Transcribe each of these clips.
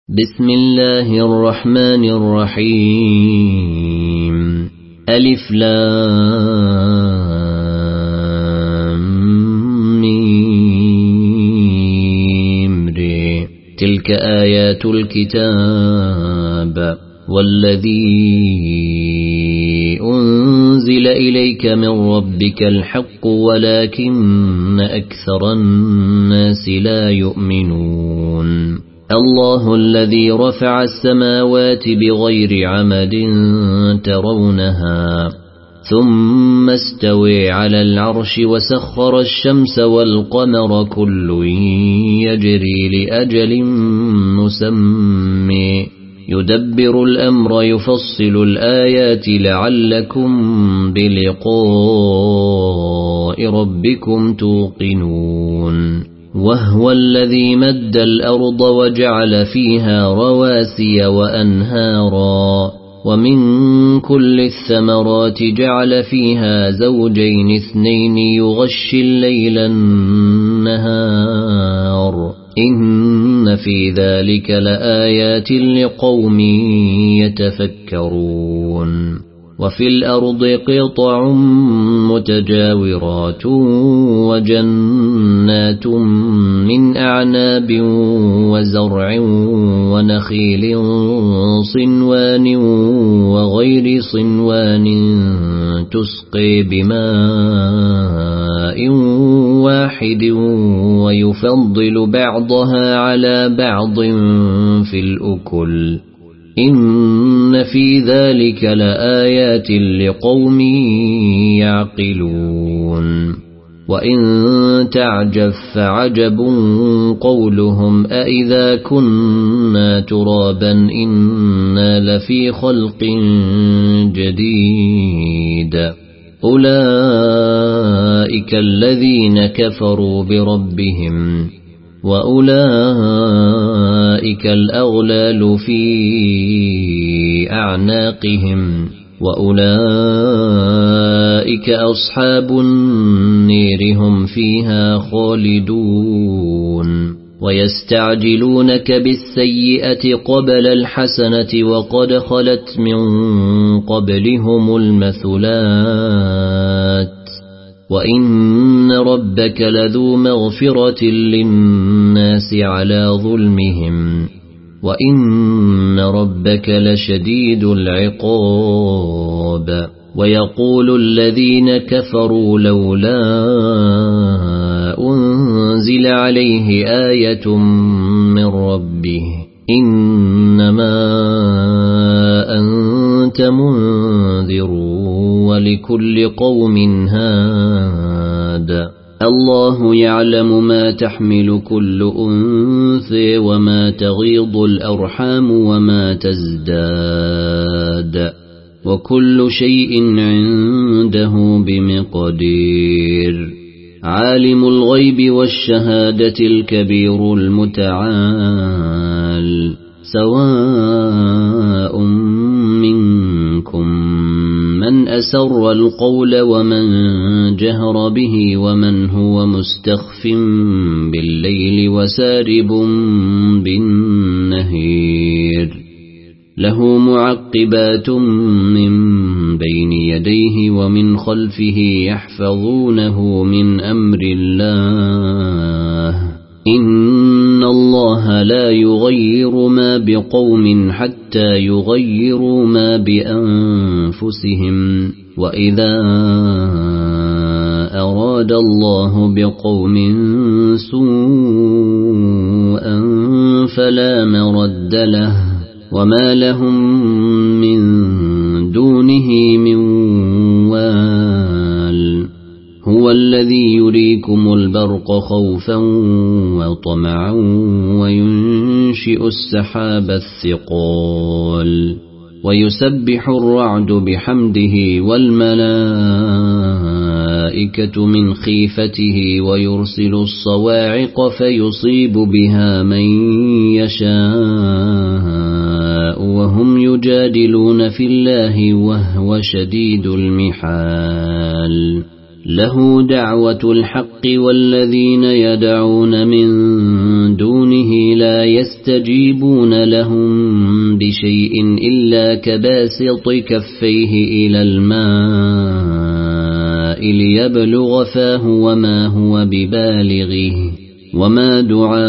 بسم الله الرحمن الرحيم ألف لام ميم ر تلك آيات الكتاب والذي أنزل إليك من ربك الحق ولكن أكثر الناس لا يؤمنون الله الذي رفع السماوات بغير عمد ترونها ثم استوى على العرش وسخر الشمس والقمر كل يجري لأجل مسمى يدبر الأمر يفصل الآيات لعلكم بلقاء ربكم توقنون وهو الذي مد الأرض وجعل فيها رواسي وأنهارا ومن كل الثمرات جعل فيها زوجين اثنين يغشي الليل النهار إن في ذلك لآيات لقوم يتفكرون وفي الأرض قطع متجاورات وجنات من أعناب وزرع ونخيل صنوان وغير صنوان تسقي بماء واحد ويفضل بعضها على بعض في الأكل إن في ذلك لآيات لقوم يعقلون وإن تعجب فعجب قولهم أإذا كنا ترابا إنا لفي خلق جديد أولئك الذين كفروا بربهم وأولئك الأغلال في أعناقهم وأولئك أصحاب النير هم فيها خالدون ويستعجلونك بالسيئة قبل الحسنة وقد خلت من قبلهم المثلات وإن ربك لذو مغفرة للناس على ظلمهم وإن ربك لشديد العقاب ويقول الذين كفروا لولا أنزل عليه آية من ربه إنما أنت منذر ولكل قوم هاد الله يعلم ما تحمل كل أنثى وما تغيض الأرحام وما تزداد وكل شيء عنده بمقدير عالم الغيب والشهادة الكبير المتعال سواء منكم من أسر القول ومن جهر به ومن هو مستخف بالليل وسارب بالنهير له معقبات من بين يديه ومن خلفه يحفظونه من أمر الله إن الله لا يغير ما بقوم حتى يغيروا ما بأنفسهم وإذا أراد الله بقوم سوءا فلا مرد له وما لهم من دونه من وال هو الذي يريكم البرق خوفا وطمعا وينشئ السحاب الثقال ويسبح الرعد بحمده والملائكة من خيفته ويرسل الصواعق فيصيب بها من يشاء وهم يجادلون في الله وهو شديد المحال له دعوة الحق والذين يدعون من دونه لا يستجيبون لهم بشيء إلا كباسط كفيه إلى الماء ليبلغ فاه وما هو ببالغه وما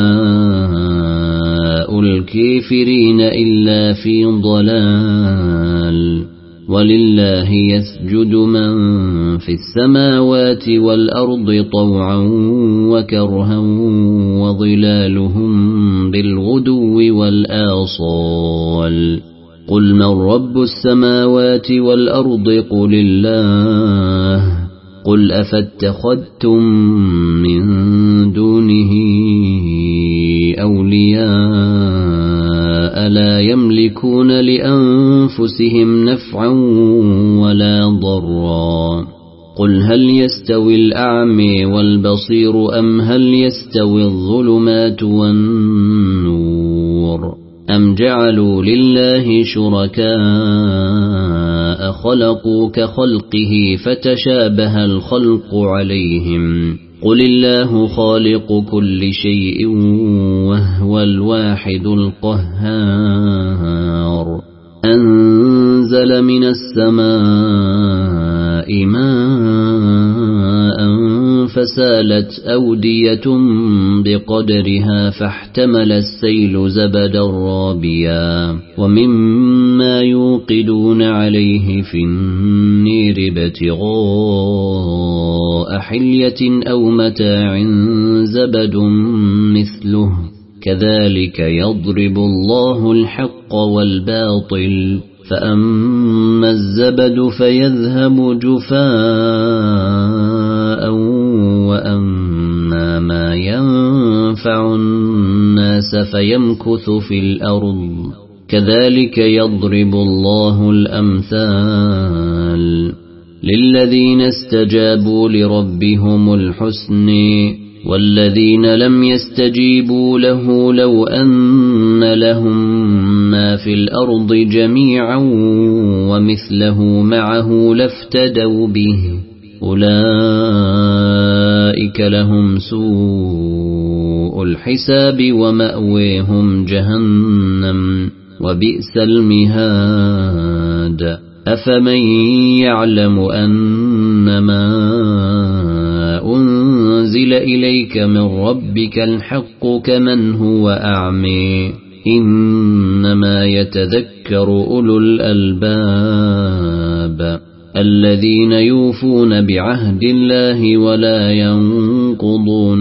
دعاء الكافرين إلا في ضلال ولله يسجد من في السماوات والأرض طوعا وكرها وظلالهم بالغدو والآصال قل من رب السماوات والأرض قل الله قل أفاتخذتم من دونه أولياء لا يملكون لأنفسهم نفعا ولا ضرا قل هل يستوي الأعمى والبصير أم هل يستوي الظلمات والنور أم جعلوا لله شركاء خلقوا كخلقه فتشابه الخلق عليهم قل الله خالق كل شيء وهو الواحد القهار أنزل من السماء ماء فسالت أودية بقدرها فاحتمل السيل زبدا رابيا ومما يوقدون عليه في النير ابتغاء حلية أو متاع زبد مثله كذلك يضرب الله الحق والباطل فأما الزبد فيذهب جفاء وأما ما ينفع الناس فيمكث في الأرض كذلك يضرب الله الأمثال للذين استجابوا لربهم الحسن والذين لم يستجيبوا له لو أن لهم ما في الأرض جميعا ومثله معه لافتدوا به أولئك لهم سوء الحساب ومأويهم جهنم وبئس المهاد أفمن يعلم أنما أنزل إليك من ربك الحق كمن هو أعمى إنما يتذكر أولو الألباب الذين يوفون بعهد الله ولا ينقضون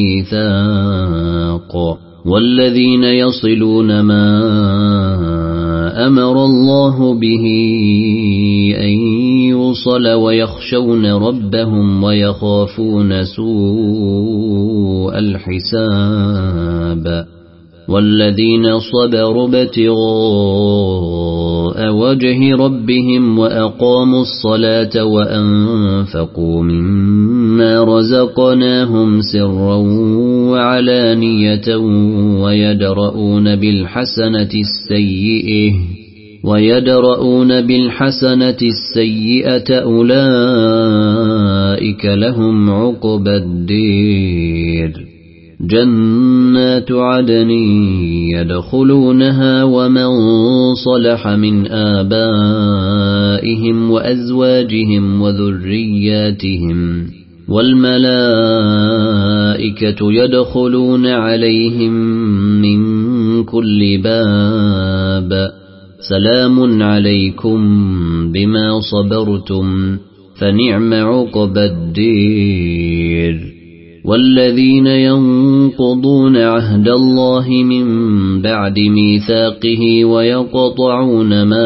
الميثاق والذين يصلون ما أمر الله به أن يوصل ويخشون ربهم ويخافون سوء الحساب والذين صبروا ابتغاء وجه ربهم وأقاموا الصلاة وأنفقوا مما رزقناهم سرا وعلانية ويدرؤون بالحسنة السيئة أولئك لهم عقبى الدير جنات عدن يدخلونها ومن صلح من آبائهم وأزواجهم وذرياتهم والملائكة يدخلون عليهم من كل باب سلام عليكم بما صبرتم فنعم عقبى الدير والذين ينقضون عهد الله من بعد ميثاقه ويقطعون ما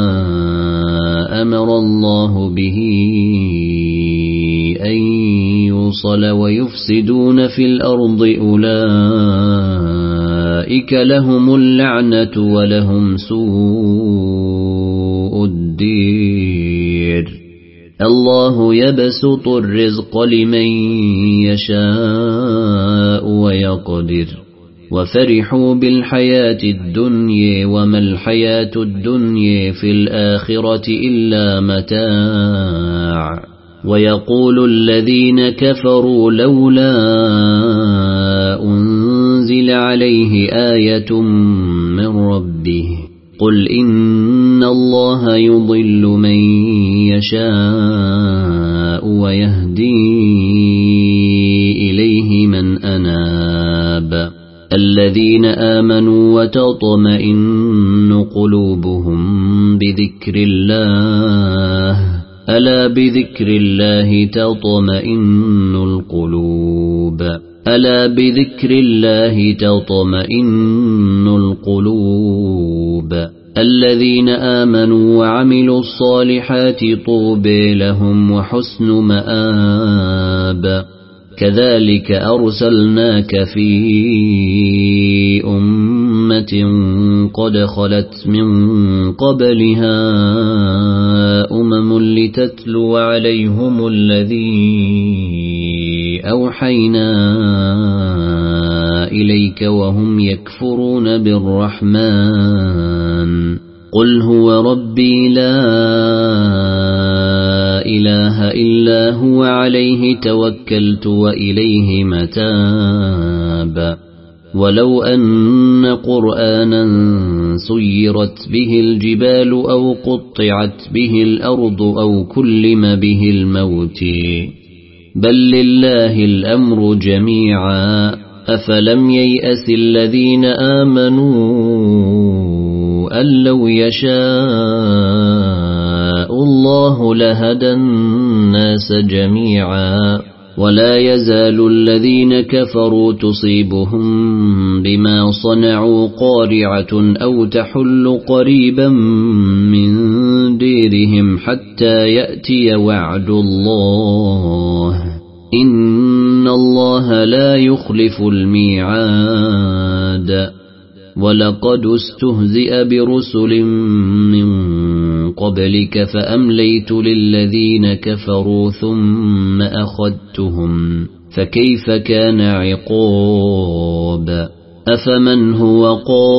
أمر الله به أن يوصل ويفسدون في الأرض أولئك لهم اللعنة ولهم سوء الدير الله يبسط الرزق لمن يشاء ويقدر وفرحوا بالحياة الدنيا وما الحياة الدنيا في الآخرة إلا متاع ويقول الذين كفروا لولا أنزل عليه آية من ربه قل إن الله يضل من يشاء ويهدي إليه من أناب الذين آمنوا وتطمئن قلوبهم بذكر الله ألا بذكر الله تطمئن القلوب ألا بذكر الله تطمئن القلوب الذين آمنوا وعملوا الصالحات طوبى لهم وحسن مآب كذلك أرسلناك في أمة قد خلت من قبلها لتتلو عليهم الذي أوحينا إليك وهم يكفرون بالرحمن قل هو ربي لا إله إلا هو عليه توكلت وإليه متاب ولو أن قرآنا سيرت به الجبال أو قطعت به الأرض أو كلم به الموت بل لله الأمر جميعا أفلم ييأس الذين آمنوا أن لو يشاء الله لهدى الناس جميعا ولا يزال الذين كفروا تصيبهم بما صنعوا قارعة أو تحل قريبا من ديرهم حتى يأتي وعد الله إن الله لا يخلف الميعاد ولقد استهزئ برسل من قبلك فأمليت للذين كفروا ثم أخذتهم فكيف كان عقاب أفمن هو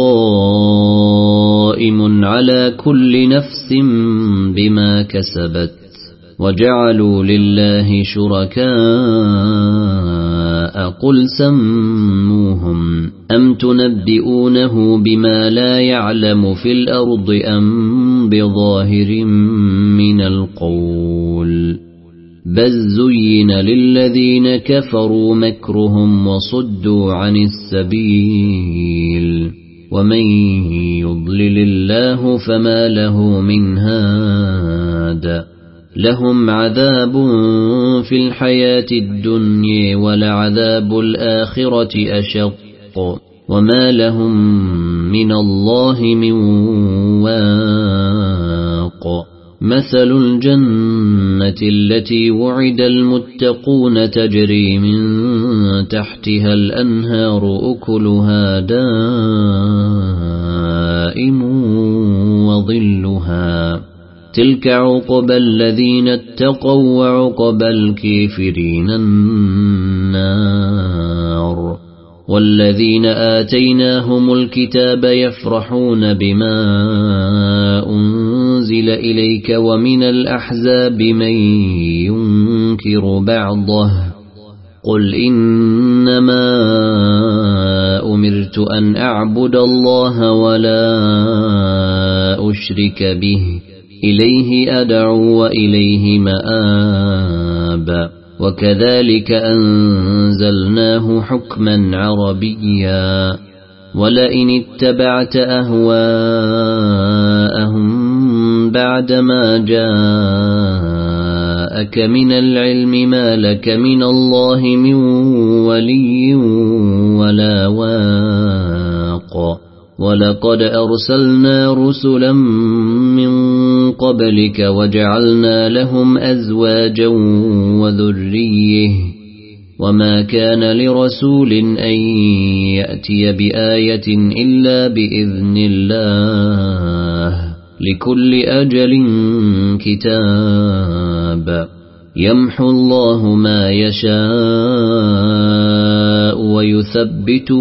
قائم على كل نفس بما كسبت وجعلوا لله شركاء قل سموهم أم تنبئونه بما لا يعلم في الأرض أم بظاهر من القول بل زين للذين كفروا مكرهم وصدوا عن السبيل ومن يضلل الله فما له من هاد لهم عذاب في الحياة الدنيا ولعذاب الآخرة أشق وما لهم من الله من واق مثل الجنة التي وعد المتقون تجري من تحتها الأنهار أكلها دائم وظلها تلك عقبى الذين اتقوا وعقبى الكافرين النار والذين آتيناهم الكتاب يفرحون بما أنزل إليك ومن الأحزاب من ينكر بعضه قل إنما أمرت أن أعبد الله ولا أشرك به إليه أدعو وإليه مآب وكذلك أنزلناه حكما عربيا ولئن اتبعت أهواءهم بعدما جاءك من العلم ما لك من الله من ولي ولا واق ولقد أرسلنا رسلا من قبلك وجعلنا لهم أزواجا وذريه وما كان لرسول أن يأتي بآية إلا بإذن الله لكل أجل كتاب يمحو الله ما يشاء ويثبت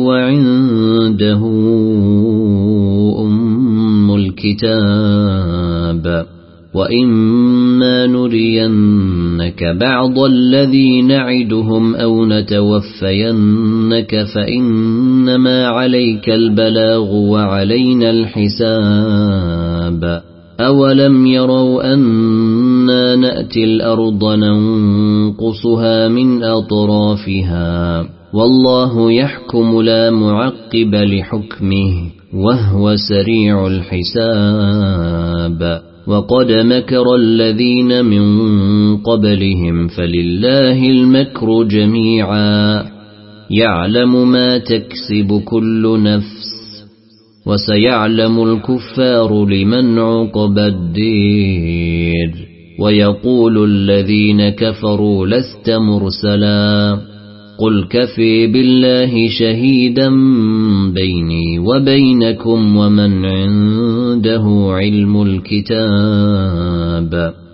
وعنده أم الكتاب وإما نرينك بعض الذي نعدهم أو نتوفينك فإنما عليك البلاغ وعلينا الحساب أولم يروا أنا نأتي الأرض ننقصها من أطرافها والله يحكم لا معقب لحكمه وهو سريع الحساب وقد مكر الذين من قبلهم فلله المكر جميعا يعلم ما تكسب كل نفس وسيعلم الكفار لمن عقبى الدير ويقول الذين كفروا لست مرسلا قل كفي بالله شهيدا بيني وبينكم ومن عنده علم الكتاب